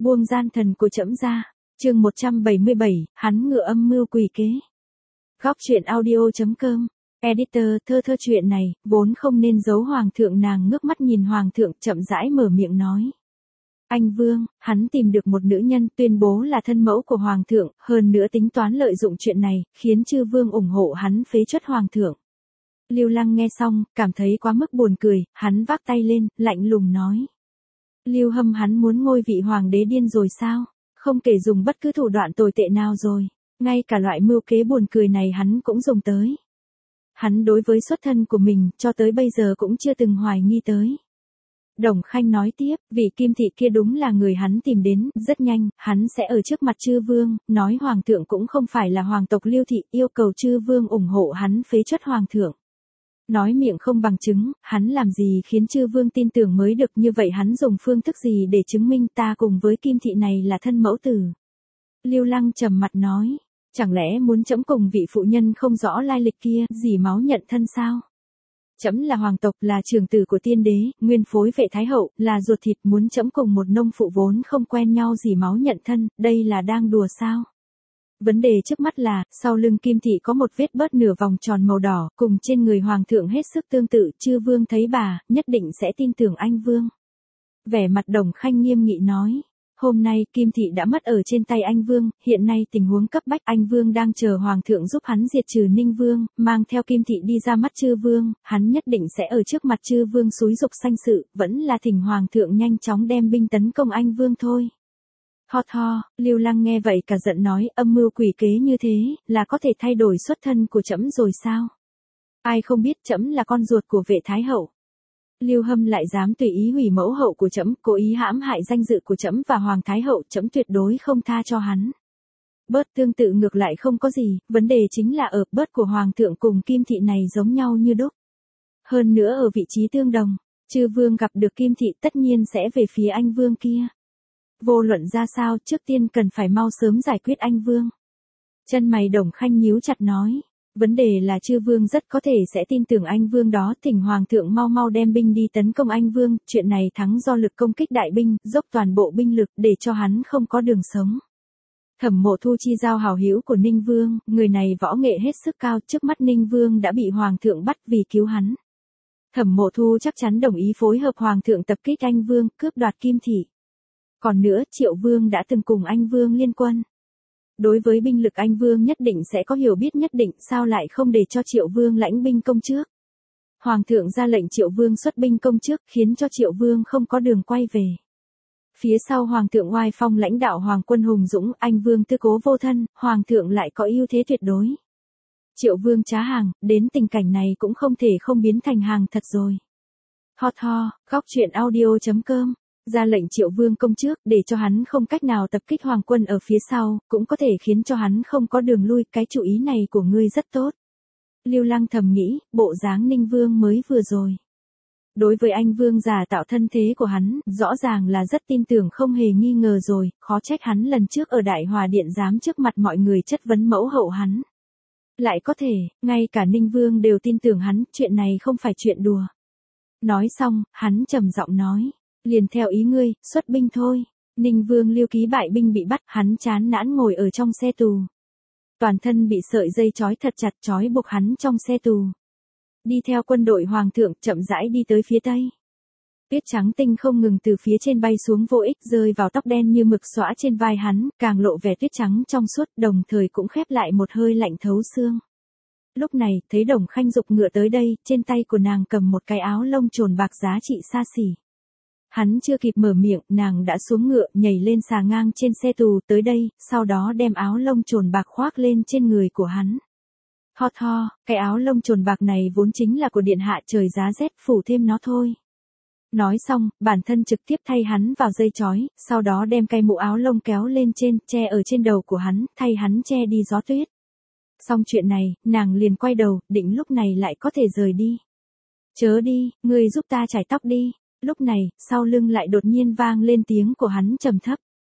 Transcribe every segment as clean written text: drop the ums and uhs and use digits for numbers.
Buông gian thần của trẫm ra. Chương 177, hắn ngựa âm mưu quỷ kế. Góc truyện audio.com. Editor, thơ chuyện này, vốn không nên giấu hoàng thượng. Nàng ngước mắt nhìn hoàng thượng, chậm rãi mở miệng nói. Anh Vương, hắn tìm được một nữ nhân tuyên bố là thân mẫu của hoàng thượng, hơn nữa tính toán lợi dụng chuyện này, khiến chư vương ủng hộ hắn phế truất hoàng thượng. Lưu Lăng nghe xong, cảm thấy quá mức buồn cười, hắn vác tay lên, lạnh lùng nói. Lưu Hâm hắn muốn ngôi vị hoàng đế điên rồi sao? Không kể dùng bất cứ thủ đoạn tồi tệ nào rồi, ngay cả loại mưu kế buồn cười này hắn cũng dùng tới. Hắn đối với xuất thân của mình, cho tới bây giờ cũng chưa từng hoài nghi tới. Đồng Khanh nói tiếp, vị Kim thị kia đúng là người hắn tìm đến, rất nhanh, hắn sẽ ở trước mặt chư vương, nói hoàng thượng cũng không phải là hoàng tộc Lưu thị, yêu cầu chư vương ủng hộ hắn phế truất hoàng thượng. Nói miệng không bằng chứng, hắn làm gì khiến chư vương tin tưởng mới được, như vậy hắn dùng phương thức gì để chứng minh ta cùng với Kim thị này là thân mẫu tử. Lưu Lăng trầm mặt nói, chẳng lẽ muốn trẫm cùng vị phụ nhân không rõ lai lịch kia, dỉ máu nhận thân sao? Trẫm là hoàng tộc, là trưởng tử của tiên đế, nguyên phối vệ thái hậu, là ruột thịt, muốn trẫm cùng một nông phụ vốn không quen nhau dỉ máu nhận thân, đây là đang đùa sao? Vấn đề trước mắt là, sau lưng Kim thị có một vết bớt nửa vòng tròn màu đỏ, cùng trên người hoàng thượng hết sức tương tự, chư vương thấy bà, nhất định sẽ tin tưởng anh Vương. Vẻ mặt Đồng Khanh nghiêm nghị nói. Hôm nay Kim thị đã mất ở trên tay anh Vương, hiện nay tình huống cấp bách, anh Vương đang chờ hoàng thượng giúp hắn diệt trừ Ninh Vương, mang theo Kim thị đi ra mắt chư vương, hắn nhất định sẽ ở trước mặt chư vương xúi giục sanh sự, vẫn là thỉnh hoàng thượng nhanh chóng đem binh tấn công anh Vương thôi. Ho, Lưu Lăng nghe vậy cả giận nói, âm mưu quỷ kế như thế, là có thể thay đổi xuất thân của trẫm rồi sao? Ai không biết trẫm là con ruột của vệ thái hậu. Lưu Hâm lại dám tùy ý hủy mẫu hậu của trẫm, cố ý hãm hại danh dự của trẫm và hoàng thái hậu, trẫm tuyệt đối không tha cho hắn. Bớt tương tự ngược lại không có gì, vấn đề chính là ở bớt của hoàng thượng cùng Kim thị này giống nhau như đúc. Hơn nữa ở vị trí tương đồng, chư vương gặp được Kim thị tất nhiên sẽ về phía anh Vương kia. Vô luận ra sao, trước tiên cần phải mau sớm giải quyết anh Vương. Chân mày Đồng Khanh nhíu chặt nói. Vấn đề là chư vương rất có thể sẽ tin tưởng anh Vương đó, thỉnh hoàng thượng mau đem binh đi tấn công anh Vương, chuyện này thắng do lực công kích đại binh, dốc toàn bộ binh lực để cho hắn không có đường sống. Thẩm Mộ Thu chi giao hảo hữu của Ninh Vương, người này võ nghệ hết sức cao, trước mắt Ninh Vương đã bị hoàng thượng bắt vì cứu hắn. Thẩm Mộ Thu chắc chắn đồng ý phối hợp hoàng thượng tập kích anh Vương, cướp đoạt Kim thị. Còn nữa, Triệu Vương đã từng cùng anh Vương liên quân. Đối với binh lực anh Vương nhất định sẽ có hiểu biết nhất định, sao lại không để cho Triệu Vương lãnh binh công trước. Hoàng thượng ra lệnh Triệu Vương xuất binh công trước, khiến cho Triệu Vương không có đường quay về. Phía sau hoàng thượng oai phong lãnh đạo hoàng quân hùng dũng, anh Vương tư cố vô thân, hoàng thượng lại có ưu thế tuyệt đối. Triệu Vương trá hàng, đến tình cảnh này cũng không thể không biến thành hàng thật rồi. Ho, góc truyện audio.com. Ra lệnh Triệu Vương công trước, để cho hắn không cách nào tập kích hoàng quân ở phía sau, cũng có thể khiến cho hắn không có đường lui, cái chủ ý này của ngươi rất tốt. Lưu Lăng thầm nghĩ, bộ dáng Ninh Vương mới vừa rồi. Đối với anh Vương giả tạo thân thế của hắn, rõ ràng là rất tin tưởng không hề nghi ngờ rồi, khó trách hắn lần trước ở Đại Hòa Điện dám trước mặt mọi người chất vấn mẫu hậu hắn. Lại có thể, ngay cả Ninh Vương đều tin tưởng hắn, chuyện này không phải chuyện đùa. Nói xong, hắn trầm giọng nói. Liền theo ý ngươi, xuất binh thôi. Ninh Vương Lưu Ký bại binh bị bắt, hắn chán nản ngồi ở trong xe tù. Toàn thân bị sợi dây trói thật chặt, trói buộc hắn trong xe tù. Đi theo quân đội hoàng thượng, chậm rãi đi tới phía tây. Tuyết trắng tinh không ngừng từ phía trên bay xuống vô ích, rơi vào tóc đen như mực xõa trên vai hắn, càng lộ vẻ tuyết trắng trong suốt, đồng thời cũng khép lại một hơi lạnh thấu xương. Lúc này, thấy Đồng Khanh giục ngựa tới đây, trên tay của nàng cầm một cái áo lông trồn bạc giá trị xa xỉ. Hắn chưa kịp mở miệng, nàng đã xuống ngựa, nhảy lên xà ngang trên xe tù tới đây, sau đó đem áo lông trồn bạc khoác lên trên người của hắn. Ho, cái áo lông trồn bạc này vốn chính là của điện hạ, trời giá rét, phủ thêm nó thôi. Nói xong, bản thân trực tiếp thay hắn vào dây chói, sau đó đem cái mũ áo lông kéo lên trên, che ở trên đầu của hắn, thay hắn che đi gió tuyết. Xong chuyện này, nàng liền quay đầu, định lúc này lại có thể rời đi. Chớ đi, ngươi giúp ta chải tóc đi. Lúc này, sau lưng lại đột nhiên vang lên tiếng của hắn trầm thấp.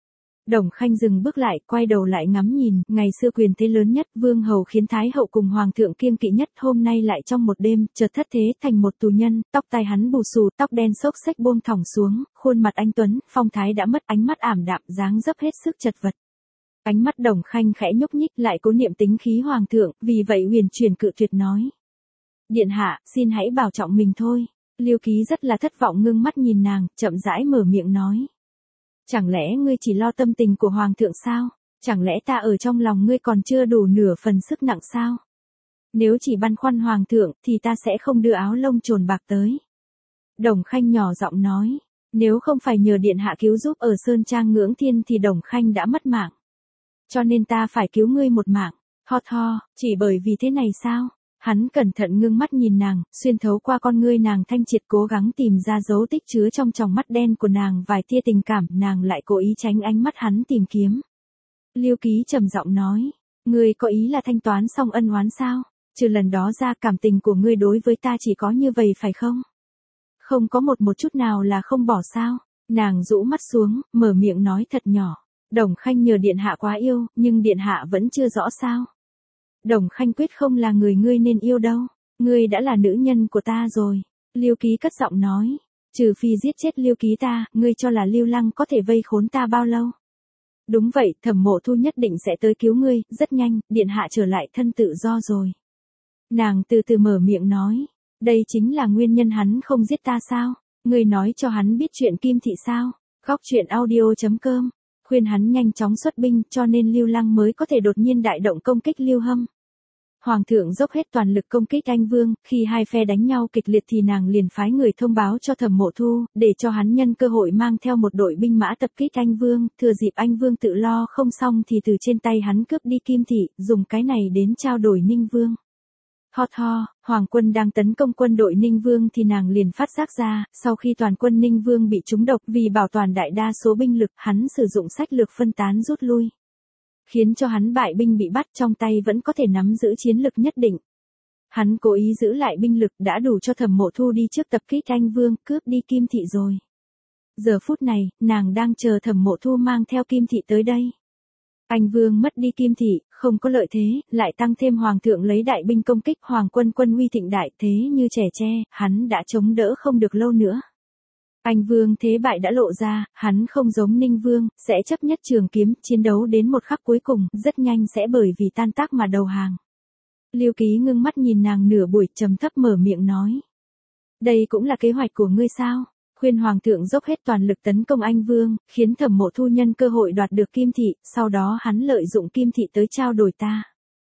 Đồng Khanh dừng bước lại, quay đầu lại ngắm nhìn, ngày xưa quyền thế lớn nhất, vương hầu khiến thái hậu cùng hoàng thượng kiêng kỵ nhất, hôm nay lại trong một đêm, chợt thất thế thành một tù nhân, tóc tai hắn bù xù, tóc đen xốc xếch buông thõng xuống, khuôn mặt anh tuấn, phong thái đã mất, ánh mắt ảm đạm, dáng dấp hết sức chật vật. Ánh mắt Đồng Khanh khẽ nhúc nhích, lại cố niệm tính khí hoàng thượng, vì vậy huyền chuyển cự tuyệt nói: "Điện hạ, xin hãy bảo trọng mình thôi." Lưu Ký rất là thất vọng ngưng mắt nhìn nàng, chậm rãi mở miệng nói: "Chẳng lẽ ngươi chỉ lo tâm tình của hoàng thượng sao? Chẳng lẽ ta ở trong lòng ngươi còn chưa đủ nửa phần sức nặng sao? Nếu chỉ băn khoăn hoàng thượng thì ta sẽ không đưa áo lông trồn bạc tới." Đồng Khanh nhỏ giọng nói: "Nếu không phải nhờ điện hạ cứu giúp ở Sơn Trang Ngưỡng Thiên thì Đồng Khanh đã mất mạng. Cho nên ta phải cứu ngươi một mạng." Ho ho, chỉ bởi vì thế này sao? Hắn cẩn thận ngưng mắt nhìn nàng, xuyên thấu qua con ngươi nàng thanh triệt cố gắng tìm ra dấu tích chứa trong tròng mắt đen của nàng vài tia tình cảm, nàng lại cố ý tránh ánh mắt hắn tìm kiếm. Lưu Ký trầm giọng nói: "Ngươi có ý là thanh toán xong ân oán sao? Trừ lần đó ra cảm tình của ngươi đối với ta chỉ có như vậy phải không? Không có một chút nào là không bỏ sao?" Nàng rũ mắt xuống, mở miệng nói thật nhỏ: "Đồng Khanh nhờ điện hạ quá yêu, nhưng điện hạ vẫn chưa rõ sao? Đồng Khanh quyết không là người ngươi nên yêu đâu. Ngươi đã là nữ nhân của ta rồi." Lưu Ký cất giọng nói: "Trừ phi giết chết Lưu Ký ta, ngươi cho là Lưu Lăng có thể vây khốn ta bao lâu?" "Đúng vậy, Thẩm Mộ Thu nhất định sẽ tới cứu ngươi, rất nhanh, điện hạ trở lại thân tự do rồi." Nàng từ từ mở miệng nói: "Đây chính là nguyên nhân hắn không giết ta sao? Ngươi nói cho hắn biết chuyện Kim Thị sao?" Góc truyện audio.com khuyên hắn nhanh chóng xuất binh, cho nên Lưu Lăng mới có thể đột nhiên đại động công kích Lưu Hâm. Hoàng thượng dốc hết toàn lực công kích anh Vương, khi hai phe đánh nhau kịch liệt thì nàng liền phái người thông báo cho Thẩm Mộ Thu, để cho hắn nhân cơ hội mang theo một đội binh mã tập kích anh Vương, thừa dịp anh Vương tự lo không xong thì từ trên tay hắn cướp đi Kim Thị, dùng cái này đến trao đổi Ninh Vương. Ho ho, Hoàng quân đang tấn công quân đội Ninh Vương thì nàng liền phát giác ra, sau khi toàn quân Ninh Vương bị trúng độc, vì bảo toàn đại đa số binh lực, hắn sử dụng sách lược phân tán rút lui, khiến cho hắn bại binh bị bắt, trong tay vẫn có thể nắm giữ chiến lực nhất định. Hắn cố ý giữ lại binh lực đã đủ cho Thẩm Mộ Thu đi trước tập kích anh Vương, cướp đi Kim Thị rồi. Giờ phút này, nàng đang chờ Thẩm Mộ Thu mang theo Kim Thị tới đây. Anh Vương mất đi Kim Thị, không có lợi thế, lại tăng thêm hoàng thượng lấy đại binh công kích, hoàng quân quân uy thịnh đại, thế như trẻ tre, hắn đã chống đỡ không được lâu nữa. Anh Vương thế bại đã lộ ra, hắn không giống Ninh Vương, sẽ chấp nhất trường kiếm, chiến đấu đến một khắc cuối cùng, rất nhanh sẽ bởi vì tan tác mà đầu hàng. Lưu Ký ngưng mắt nhìn nàng nửa buổi, trầm thấp mở miệng nói: "Đây cũng là kế hoạch của ngươi sao? Khuyên hoàng thượng dốc hết toàn lực tấn công anh Vương, khiến Thẩm Mộ Thu nhân cơ hội đoạt được Kim Thị, sau đó hắn lợi dụng Kim Thị tới trao đổi ta.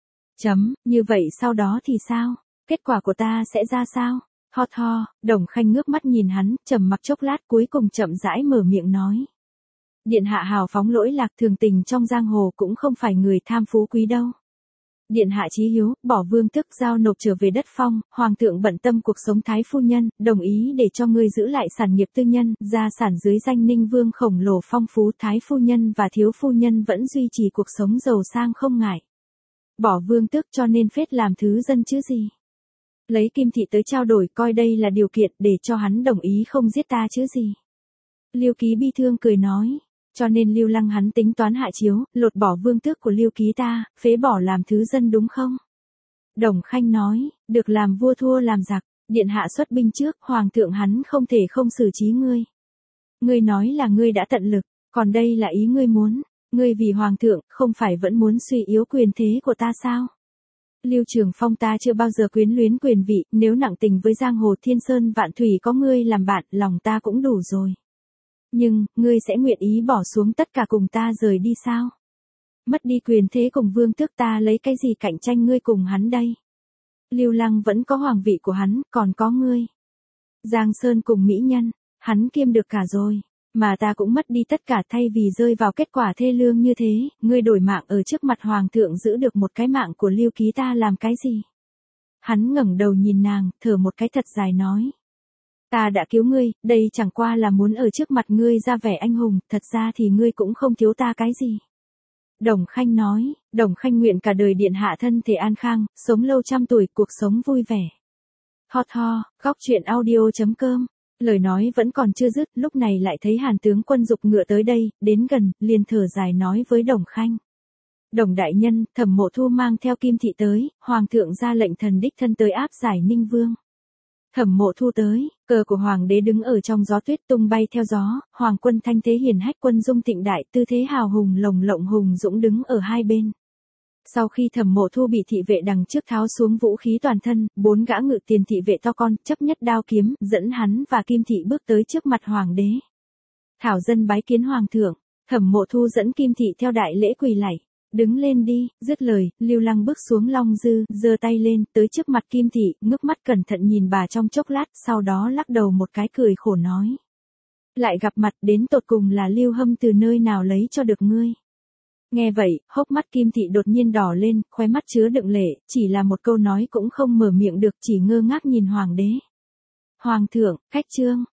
Như vậy sau đó thì sao? Kết quả của ta sẽ ra sao?" Ho ho, Đồng Khanh ngước mắt nhìn hắn, trầm mặc chốc lát cuối cùng chậm rãi mở miệng nói: "Điện hạ hào phóng lỗi lạc, thường tình trong giang hồ cũng không phải người tham phú quý đâu. Điện hạ chí hiếu, bỏ vương tước giao nộp trở về đất phong, hoàng thượng bận tâm cuộc sống thái phu nhân, đồng ý để cho ngươi giữ lại sản nghiệp tư nhân, gia sản dưới danh Ninh Vương khổng lồ phong phú, thái phu nhân và thiếu phu nhân vẫn duy trì cuộc sống giàu sang không ngại. Bỏ vương tước cho nên phết làm thứ dân chứ gì. Lấy Kim Thị tới trao đổi, coi đây là điều kiện để cho hắn đồng ý không giết ta chứ gì." Lưu Ký bi thương cười nói: "Cho nên Lưu Lăng hắn tính toán hạ chiếu, lột bỏ vương tước của Lưu Ký ta, phế bỏ làm thứ dân đúng không?" Đồng Khanh nói: "Được làm vua thua làm giặc, điện hạ xuất binh trước, hoàng thượng hắn không thể không xử trí ngươi. Ngươi nói là ngươi đã tận lực, còn đây là ý ngươi muốn, ngươi vì hoàng thượng, không phải vẫn muốn suy yếu quyền thế của ta sao? Lưu Trường Phong ta chưa bao giờ quyến luyến quyền vị, nếu nặng tình với giang hồ thiên sơn vạn thủy có ngươi làm bạn, lòng ta cũng đủ rồi. Nhưng, ngươi sẽ nguyện ý bỏ xuống tất cả cùng ta rời đi sao? Mất đi quyền thế cùng vương tước, ta lấy cái gì cạnh tranh ngươi cùng hắn đây? Lưu Lăng vẫn có hoàng vị của hắn, còn có ngươi. Giang Sơn cùng mỹ nhân, hắn kiêm được cả rồi. Mà ta cũng mất đi tất cả, thay vì rơi vào kết quả thê lương như thế, ngươi đổi mạng ở trước mặt hoàng thượng giữ được một cái mạng của Lưu Ký ta làm cái gì?" Hắn ngẩng đầu nhìn nàng, thở một cái thật dài nói: "Ta đã cứu ngươi, đây chẳng qua là muốn ở trước mặt ngươi ra vẻ anh hùng, thật ra thì ngươi cũng không thiếu ta cái gì." Đồng Khanh nói: "Đồng Khanh nguyện cả đời điện hạ thân thể an khang, sống lâu trăm tuổi, cuộc sống vui vẻ." Ho ho, góc truyện audio.com Lời nói vẫn còn chưa dứt, lúc này lại thấy Hàn tướng quân giục ngựa tới đây, đến gần, liền thở dài nói với Đồng Khanh. Đồng đại nhân, Thẩm Mộ Thu mang theo Kim thị tới, hoàng thượng ra lệnh thần đích thân tới áp giải Ninh Vương. Thẩm Mộ Thu tới, cờ của hoàng đế đứng ở trong gió tuyết tung bay theo gió, hoàng quân thanh thế hiển hách, quân dung thịnh đại, tư thế hào hùng lồng lộng hùng dũng đứng ở hai bên. Sau khi Thẩm Mộ Thu bị thị vệ đằng trước tháo xuống vũ khí toàn thân, 4 gã ngự tiền thị vệ to con, chấp nhất đao kiếm, dẫn hắn và Kim thị bước tới trước mặt hoàng đế. Thảo dân bái kiến hoàng thượng. Thẩm Mộ Thu dẫn Kim thị theo đại lễ quỳ lạy. Đứng lên đi, dứt lời, Lưu Lăng bước xuống long dư, giơ tay lên, tới trước mặt Kim thị, ngước mắt cẩn thận nhìn bà trong chốc lát, sau đó lắc đầu một cái cười khổ nói. Lại gặp mặt, đến tột cùng là Lưu Hâm từ nơi nào lấy cho được ngươi. Nghe vậy, hốc mắt Kim thị đột nhiên đỏ lên, khóe mắt chứa đựng lệ, chỉ là một câu nói cũng không mở miệng được, chỉ ngơ ngác nhìn hoàng đế. Hoàng thượng, khách trương.